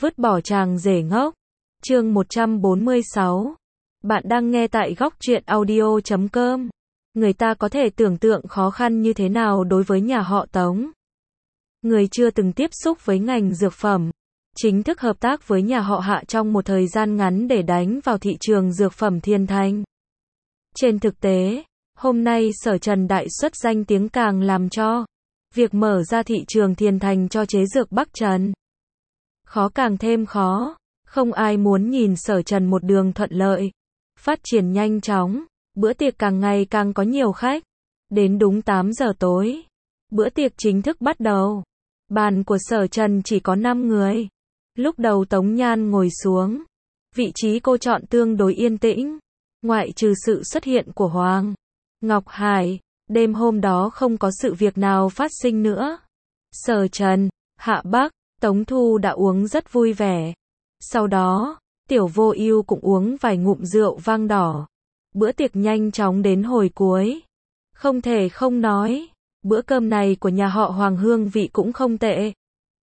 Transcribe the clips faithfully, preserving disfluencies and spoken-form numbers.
Vứt bỏ chàng rể ngốc. Chương một trăm bốn mươi sáu. Bạn đang nghe tại góc truyện audio chấm com. Người ta có thể tưởng tượng khó khăn như thế nào đối với nhà họ Tống. Người chưa từng tiếp xúc với ngành dược phẩm, chính thức hợp tác với nhà họ Hạ trong một thời gian ngắn để đánh vào thị trường dược phẩm Thiên Thành. Trên thực tế, hôm nay Sở Trần đại xuất danh tiếng càng làm cho việc mở ra thị trường Thiên Thành cho chế dược Bắc Trần khó càng thêm khó. Không ai muốn nhìn Sở Trần một đường thuận lợi, phát triển nhanh chóng, bữa tiệc càng ngày càng có nhiều khách. Đến đúng tám giờ tối, bữa tiệc chính thức bắt đầu. Bàn của Sở Trần chỉ có năm người. Lúc đầu Tống Nhan ngồi xuống, vị trí cô chọn tương đối yên tĩnh, ngoại trừ sự xuất hiện của Hoàng Ngọc Hải, đêm hôm đó không có sự việc nào phát sinh nữa. Sở Trần, Hạ Bắc, Tống Thu đã uống rất vui vẻ. Sau đó, Tiểu Vô Ưu cũng uống vài ngụm rượu vang đỏ. Bữa tiệc nhanh chóng đến hồi cuối. Không thể không nói, bữa cơm này của nhà họ Hoàng hương vị cũng không tệ.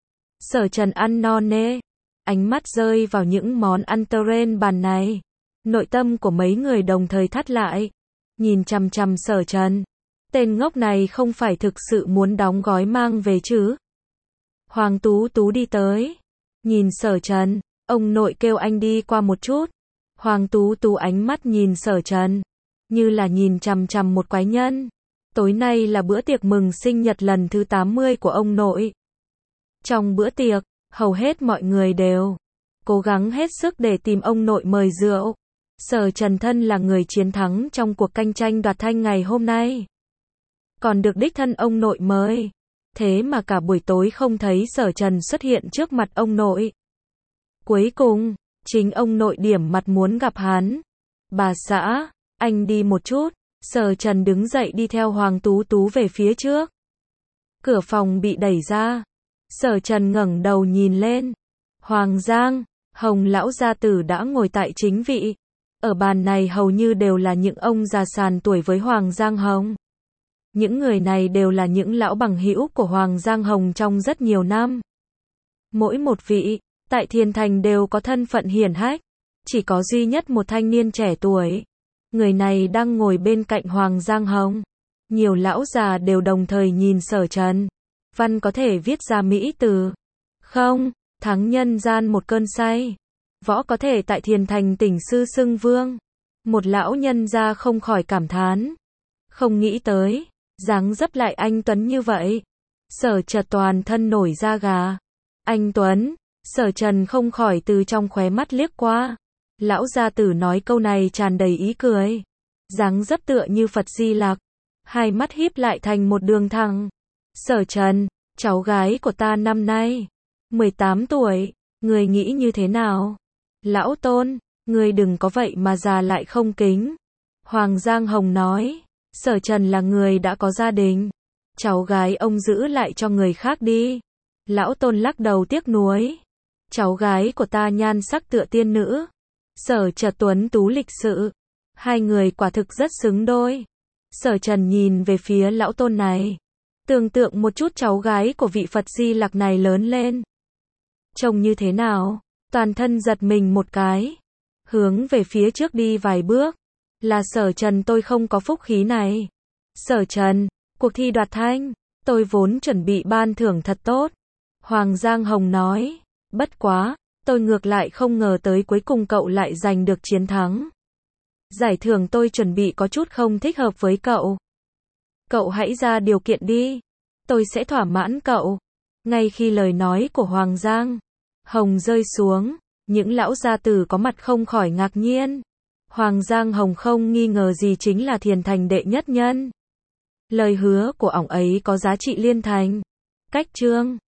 Sở Trần ăn no nê, ánh mắt rơi vào những món ăn trên bàn này. Nội tâm của mấy người đồng thời thắt lại, nhìn chằm chằm Sở Trần. Tên ngốc này không phải thực sự muốn đóng gói mang về chứ? Hoàng Tú Tú đi tới, nhìn Sở Trần, ông nội kêu anh đi qua một chút. Hoàng Tú Tú ánh mắt nhìn Sở Trần, như là nhìn chằm chằm một quái nhân. Tối nay là bữa tiệc mừng sinh nhật lần thứ tám mươi của ông nội. Trong bữa tiệc, hầu hết mọi người đều cố gắng hết sức để tìm ông nội mời rượu. Sở Trần thân là người chiến thắng trong cuộc cạnh tranh đoạt thanh ngày hôm nay, còn được đích thân ông nội mời. Thế mà cả buổi tối không thấy Sở Trần xuất hiện trước mặt ông nội. Cuối cùng, chính ông nội điểm mặt muốn gặp hắn. Bà xã, anh đi một chút. Sở Trần đứng dậy đi theo Hoàng Tú Tú về phía trước. Cửa phòng bị đẩy ra. Sở Trần ngẩng đầu nhìn lên. Hoàng Giang, Hồng lão gia tử đã ngồi tại chính vị. Ở bàn này hầu như đều là những ông già sàn tuổi với Hoàng Giang Hồng. Những người này đều là những lão bằng hữu của Hoàng Giang Hồng trong rất nhiều năm. Mỗi một vị, tại Thiên Thành đều có thân phận hiển hách. Chỉ có duy nhất một thanh niên trẻ tuổi. Người này đang ngồi bên cạnh Hoàng Giang Hồng. Nhiều lão già đều đồng thời nhìn Sở Trần. Văn có thể viết ra mỹ từ. Không, thắng nhân gian một cơn say. Võ có thể tại Thiên Thành tỉnh sư xưng vương. Một lão nhân gia không khỏi cảm thán. Không nghĩ tới, dáng dấp lại anh Tuấn như vậy. Sở Trần toàn thân nổi da gà. Anh Tuấn, Sở Trần không khỏi từ trong khóe mắt liếc qua. Lão gia tử nói câu này tràn đầy ý cười. Dáng dấp tựa như Phật Di Lặc. Hai mắt híp lại thành một đường thẳng. Sở Trần, cháu gái của ta năm nay mười tám tuổi, người nghĩ như thế nào? Lão Tôn, người đừng có vậy mà già lại không kính. Hoàng Giang Hồng nói, Sở Trần là người đã có gia đình. Cháu gái ông giữ lại cho người khác đi. Lão Tôn lắc đầu tiếc nuối. Cháu gái của ta nhan sắc tựa tiên nữ. Sở Trần tuấn tú lịch sự. Hai người quả thực rất xứng đôi. Sở Trần nhìn về phía lão Tôn này. Tưởng tượng một chút cháu gái của vị Phật Di Lặc này lớn lên. Trông như thế nào? Toàn thân giật mình một cái. Hướng về phía trước đi vài bước. Là Sở Trần, tôi không có phúc khí này. Sở Trần, cuộc thi đoạt thanh, tôi vốn chuẩn bị ban thưởng thật tốt. Hoàng Giang Hồng nói. Bất quá, tôi ngược lại không ngờ tới cuối cùng cậu lại giành được chiến thắng. Giải thưởng tôi chuẩn bị có chút không thích hợp với cậu. Cậu hãy ra điều kiện đi. Tôi sẽ thỏa mãn cậu. Ngay khi lời nói của Hoàng Giang Hồng rơi xuống, những lão gia tử có mặt không khỏi ngạc nhiên. Hoàng Giang Hồng không nghi ngờ gì chính là Thiên Thành đệ nhất nhân. Lời hứa của ổng ấy có giá trị liên thành. Cách chương